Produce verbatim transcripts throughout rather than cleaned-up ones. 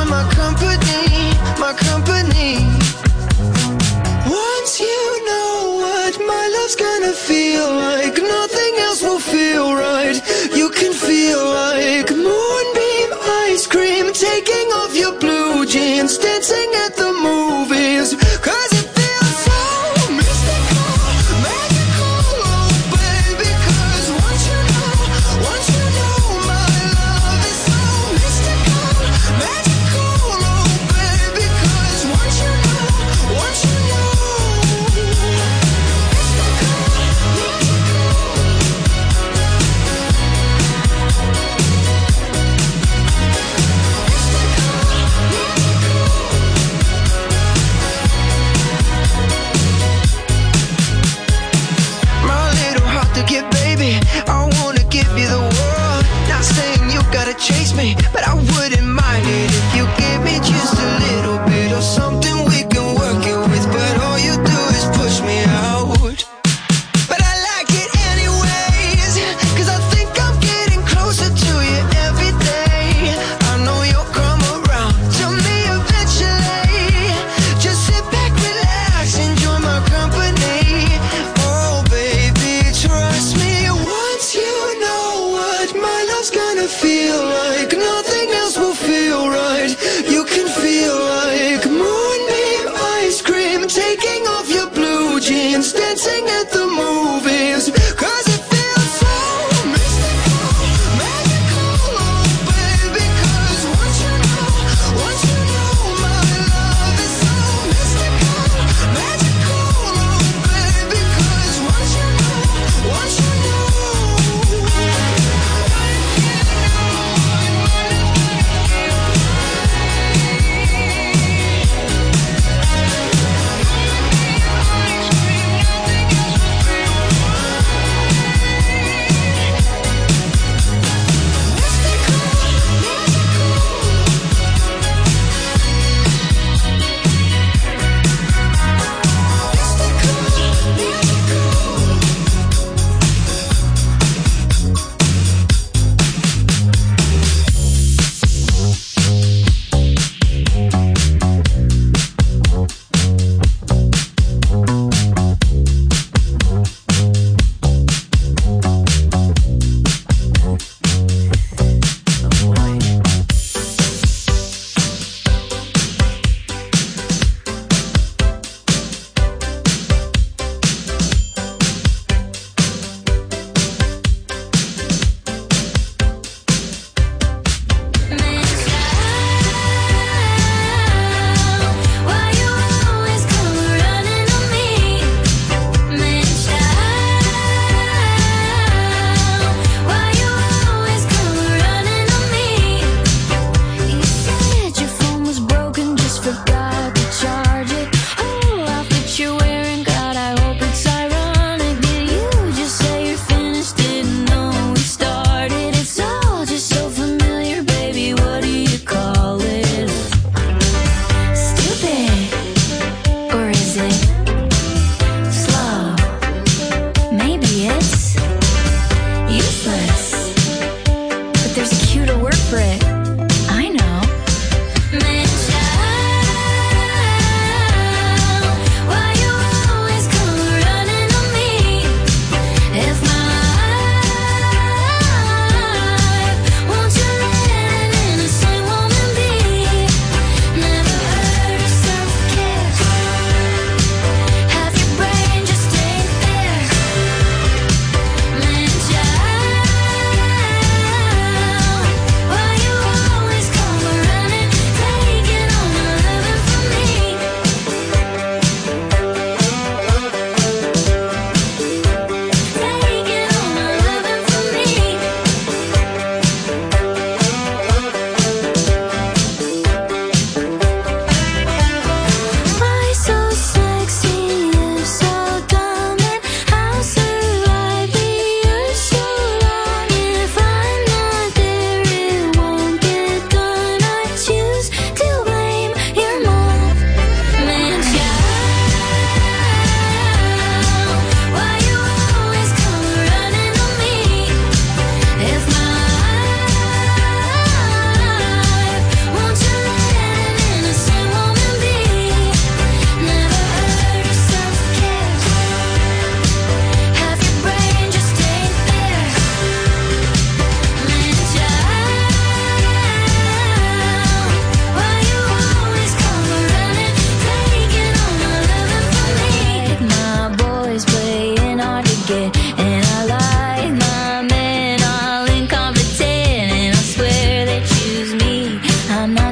my company, my company. Once you know what my love's gonna feel like, nothing else will feel right. You can feel like moonbeam ice cream, taking off your blue jeans, dancing at the movies. Cause it feels so mystical, magical, oh baby. Cause once you know, once you know my love is so mystical, magical, oh baby. Cause once you know, once you know, mystical, magical.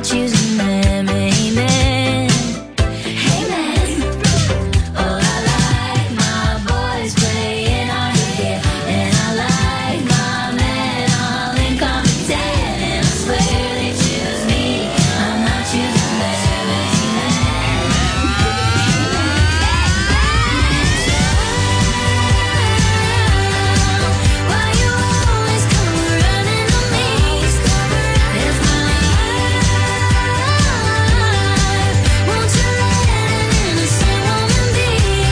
choosing them, amen. Amen. Oh, I like my boys playing hard to get, and I like my men all incompetent, and I swear they choose me, I'm not choosing them, amen. Why you always come running on me? It's my life. Won't you let an innocent woman be?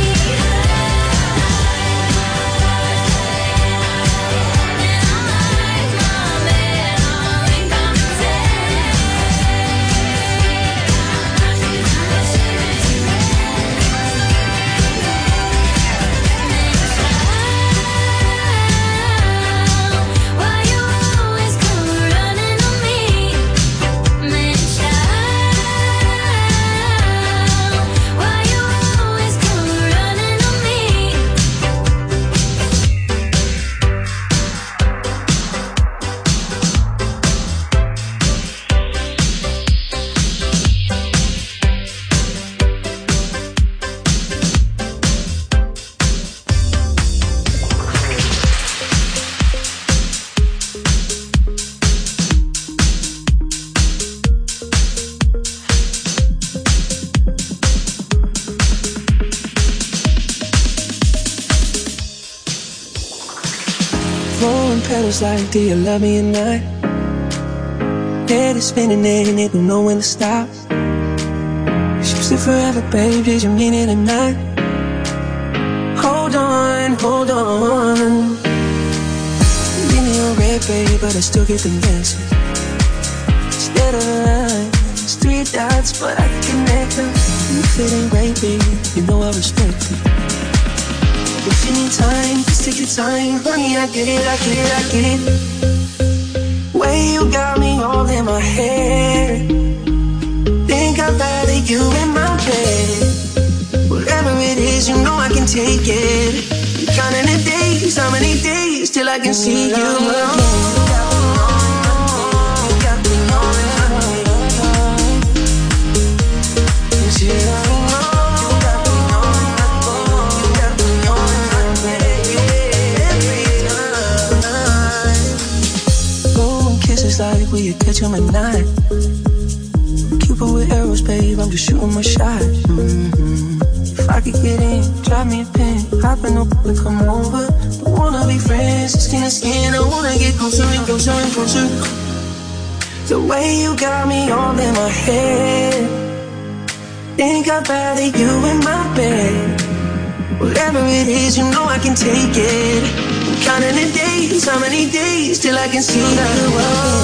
And I like my men all incompetent. Why you always come running on me? Man, child, why you always come running on me? Throwing petals like, do you love me or not? Head is spinning and it don't know when to stop. Ships it forever, babe, did you mean it or not? Hold on, hold on. Leave me on red, babe, but I still get the message. Instead of lines, three dots, but I can connect them. If it ain't right, babe, you know I respect it. If you need time, just take your time. Honey, I get it, I get it, I get it. Way you got me all in my head. Think I'd rather you in my bed. Whatever it is, you know I can take it. Counting the days, how many days till I can see you again? Like will you catch him at night? Cupid with arrows, babe, I'm just shooting my shot. Mm-hmm. If I could get in, drop me a pin, hop in the pool and come over. Don't wanna be friends, skin to skin, I wanna get closer and closer and closer. The way you got me all in my head. Think I'd rather you in my bed. Whatever it is, you know I can take it. Counting the days, how many days till I can see you again?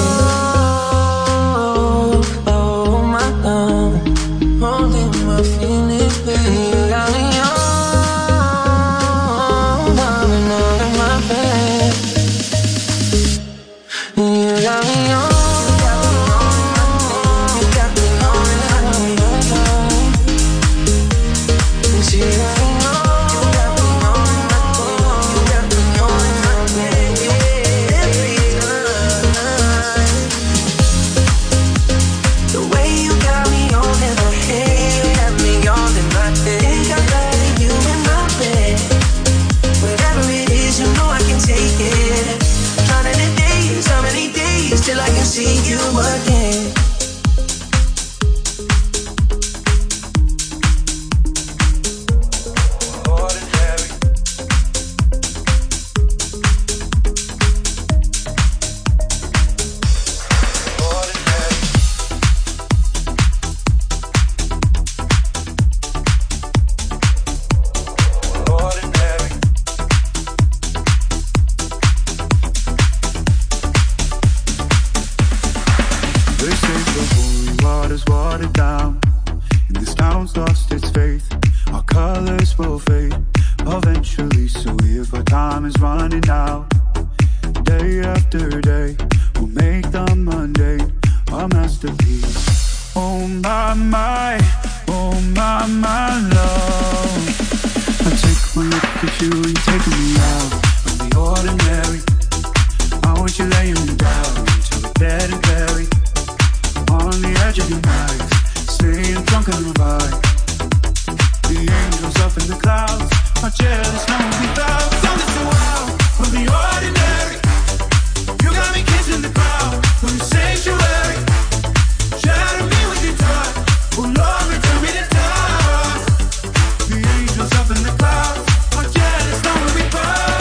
Oh, oh my love, holding my feelings, baby. You got me all, darling, all in my bed. You got me all. Till I can see you again. Dead and buried on On the edge of your night, staying drunk and revive. The angels up in the clouds are jealous, no one without. Don't it's a wild from the ordinary. You got me kissing the ground from your sanctuary. Shadow me with your touch, oh Lord, return me to touch. The angels up in the clouds are jealous, no one without.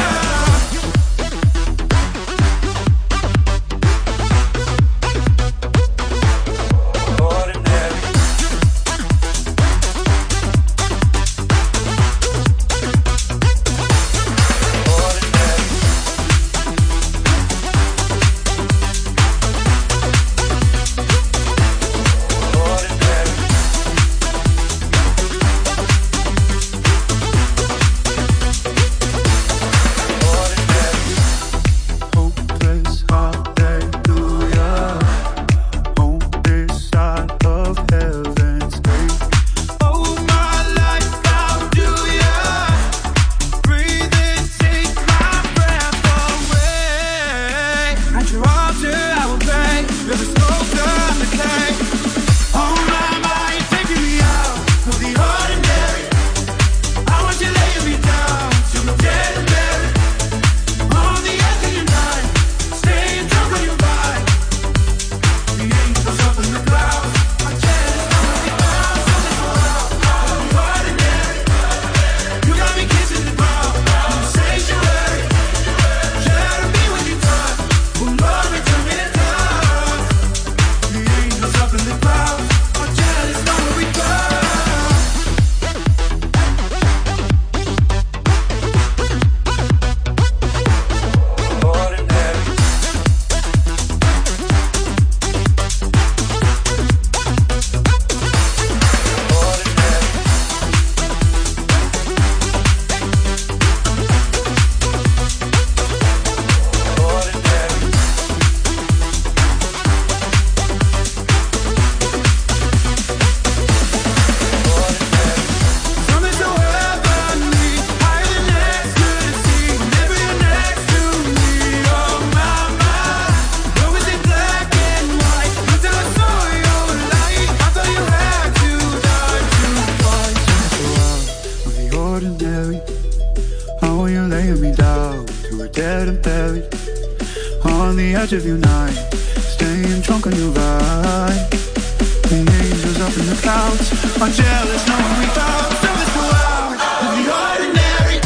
Of your night, staying drunk on your ride. The angels up in the clouds are jealous, no one we thought. So it's the wild of the ordinary.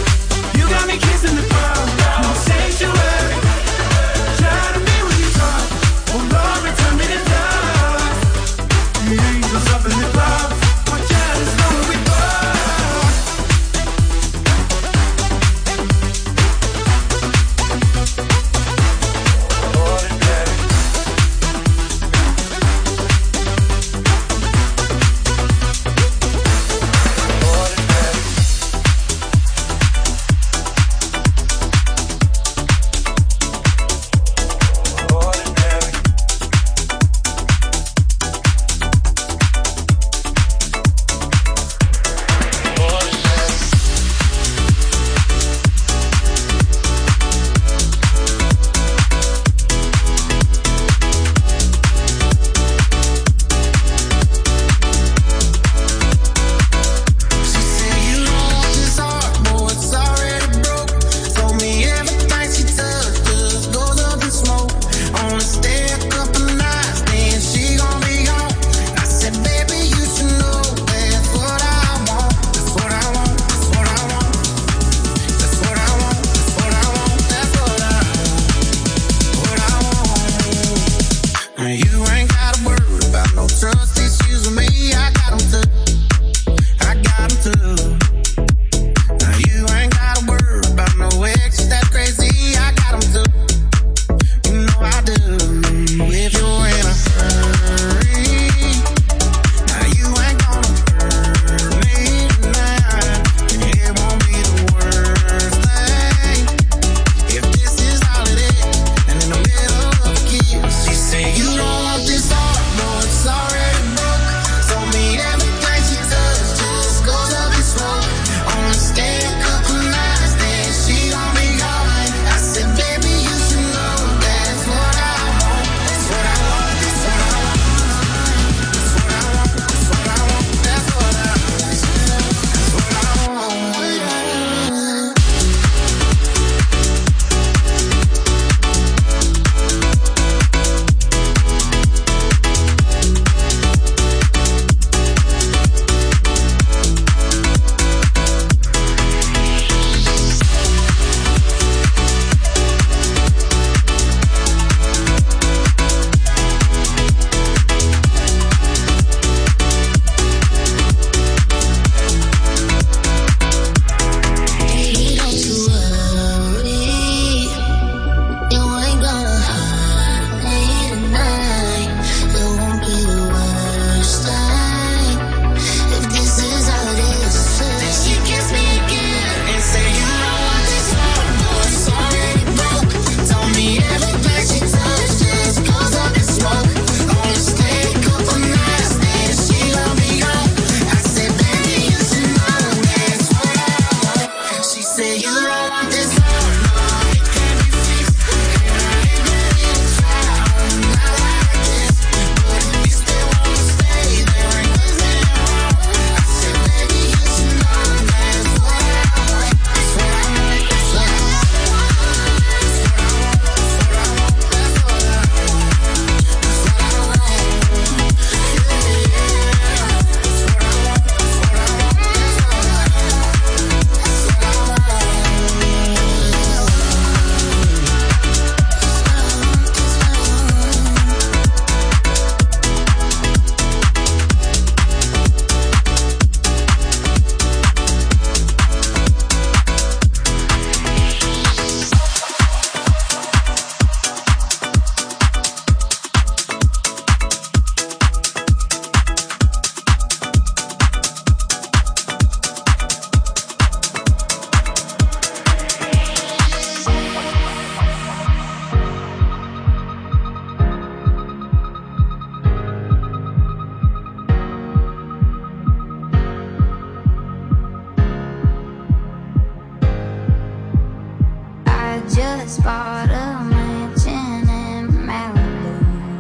You got me kissing the ground in the sanctuary. Shadow me with your touch, oh Lord, return me to dust. The angels up in the clouds are jealous, no one we thought. just bought a mansion in Malibu.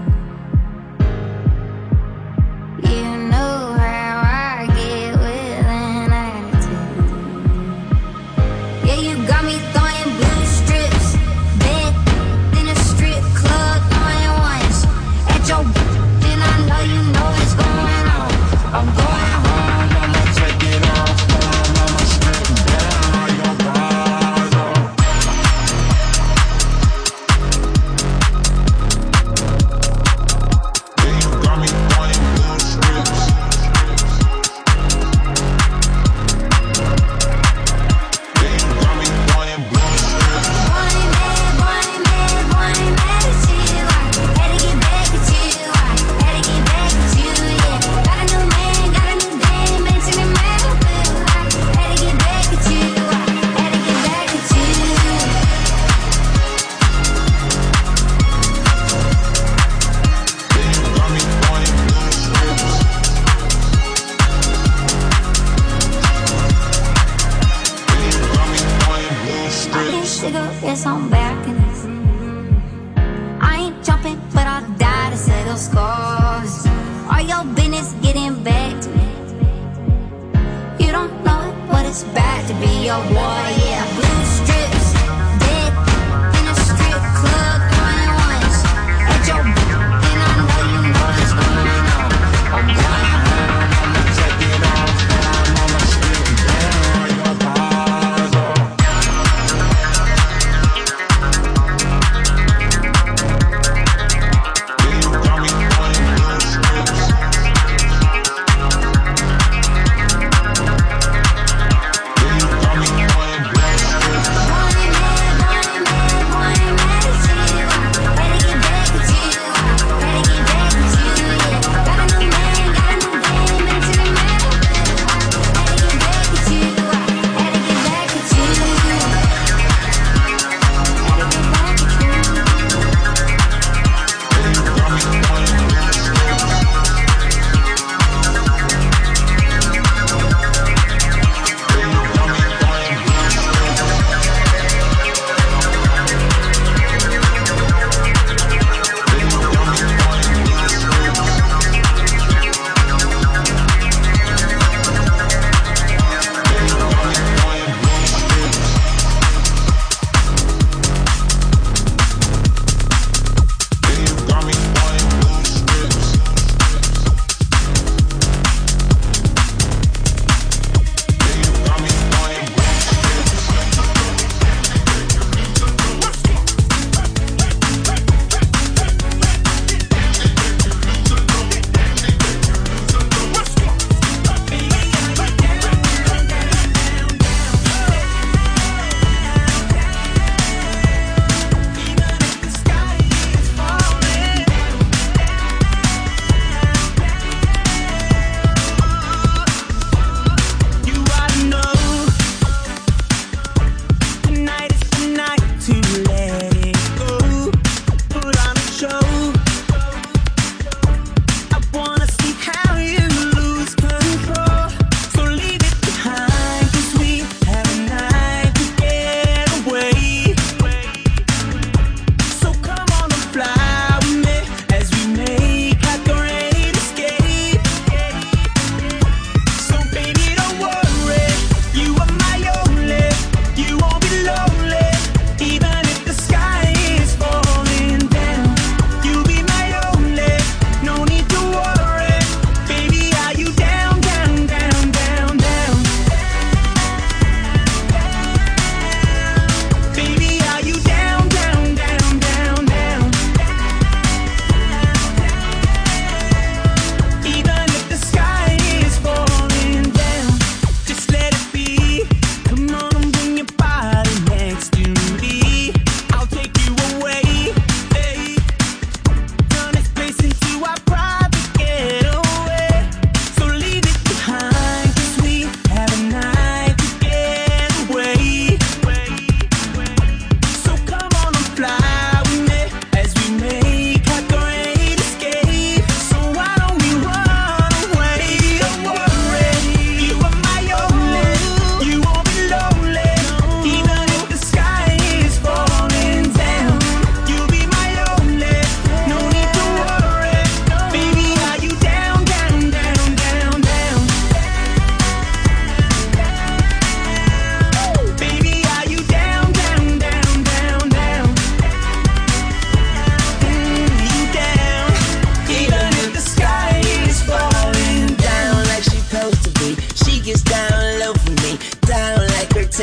You know how I get with an attitude. Yeah, you got me throwing blue strips, bed in a strip club, throwing ones at your and I know you know what's going on. I'm going home, I'ma take it off, I'ma strip down your bras off. Yeah, you got me throwing blue strips. Yeah, you got me throwing blue strips. Boy, man, boy, man, boy, man, shit, like, had to get back at you, like, had to get back at you, yeah. Got a new man, got a new dame, mention in Malibu, like, had to get back at you, like, had to get back at you. Yeah, you got me throwing blue strips. Yeah, you got me throwing blue strips. I think cigarettes on balconies. I ain't jumping, but I'll die to settle scores. All your business getting back to me. You don't know it, but it's bad to be your boy, yeah. Blue strips, dead in a strip club, throwing ones at your and I know you know what's going on. I'm going home, I'ma take it off, I'ma strip down your bras off.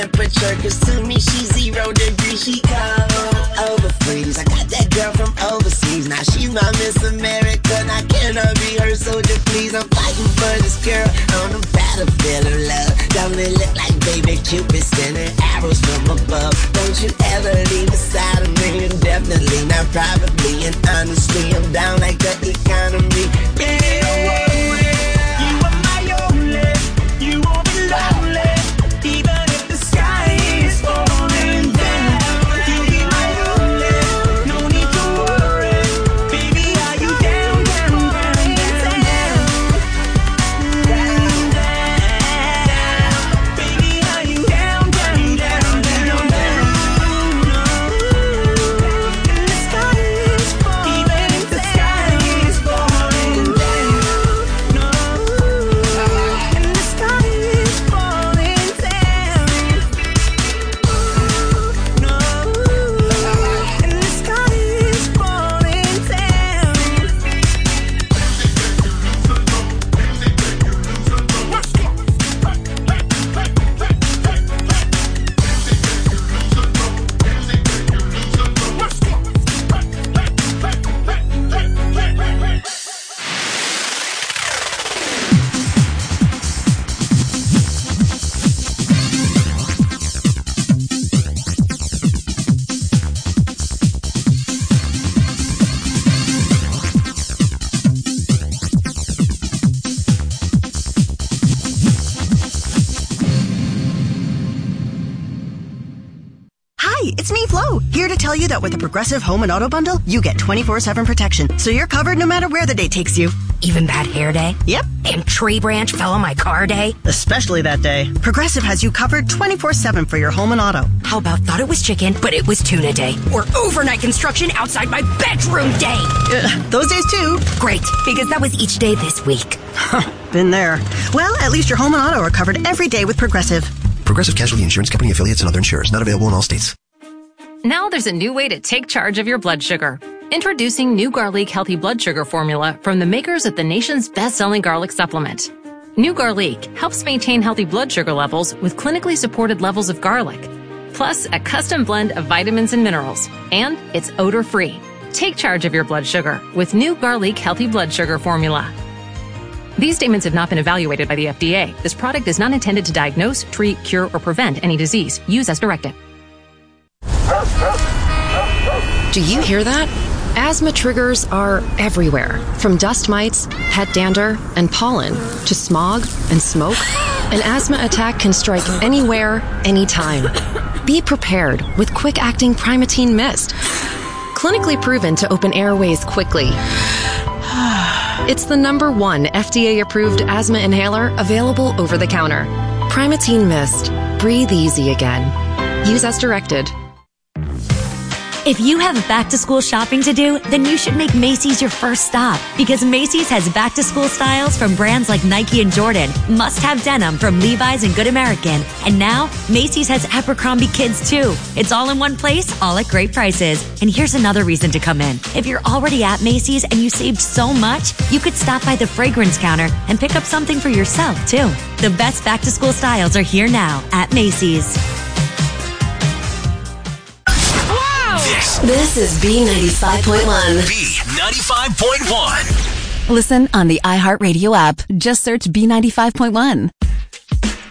temperature, cause to me she's zero degrees. She cold, over freeze. I got that girl from overseas. Now she's my Miss America, and I cannot be her soldier, please. I'm fighting for this girl on the battlefield of love. Don't it look like baby Cupid sending arrows from above? Don't you ever leave the side of me, and definitely not probably. And honestly, I'm down like the economy. Yeah, you are my only, you won't be lonely, even if the sky is falling down. You'll be my only, no need to worry, baby. Are you down, down, down, down, down, down, down? Baby, are you down, down, down, down, down? And the sky is falling, even if the sky is falling down. No, and the sky is falling down. No, and the sky is falling down. Hi, it's me, Flo, here to tell you that with the Progressive Home and Auto Bundle, you get twenty-four seven protection, so you're covered no matter where the day takes you. Even bad hair day? Yep. And tree branch fell on my car day? Especially that day. Progressive has you covered twenty-four seven for your home and auto. How about thought it was chicken, but it was tuna day? Or overnight construction outside my bedroom day? Uh, those days too. Great, because that was each day this week. Been there. Well, at least your home and auto are covered every day with Progressive. Progressive Casualty Insurance Company affiliates and other insurers. Not available in all states. Now there's a new way to take charge of your blood sugar. Introducing New Garlic Healthy Blood Sugar Formula from the makers of the nation's best-selling garlic supplement. New Garlic helps maintain healthy blood sugar levels with clinically supported levels of garlic, plus a custom blend of vitamins and minerals, and it's odor-free. Take charge of your blood sugar with New Garlic Healthy Blood Sugar Formula. These statements have not been evaluated by the F D A. This product is not intended to diagnose, treat, cure, or prevent any disease. Use as directed. Do you hear that? Asthma triggers are everywhere, from dust mites, pet dander, and pollen, to smog and smoke. An asthma attack can strike anywhere, anytime. Be prepared with quick-acting Primatene Mist. Clinically proven to open airways quickly. It's the number one F D A-approved asthma inhaler available over the counter. Primatene Mist. Breathe easy again. Use as directed. If you have back-to-school shopping to do, then you should make Macy's your first stop. Because Macy's has back-to-school styles from brands like Nike and Jordan, must-have denim from Levi's and Good American, and now Macy's has Abercrombie Kids too. It's all in one place, all at great prices. And here's another reason to come in. If you're already at Macy's and you saved so much, you could stop by the fragrance counter and pick up something for yourself too. The best back-to-school styles are here now at Macy's. This is B ninety-five point one. B ninety-five point one. Listen on the iHeartRadio app. Just search B ninety-five point one.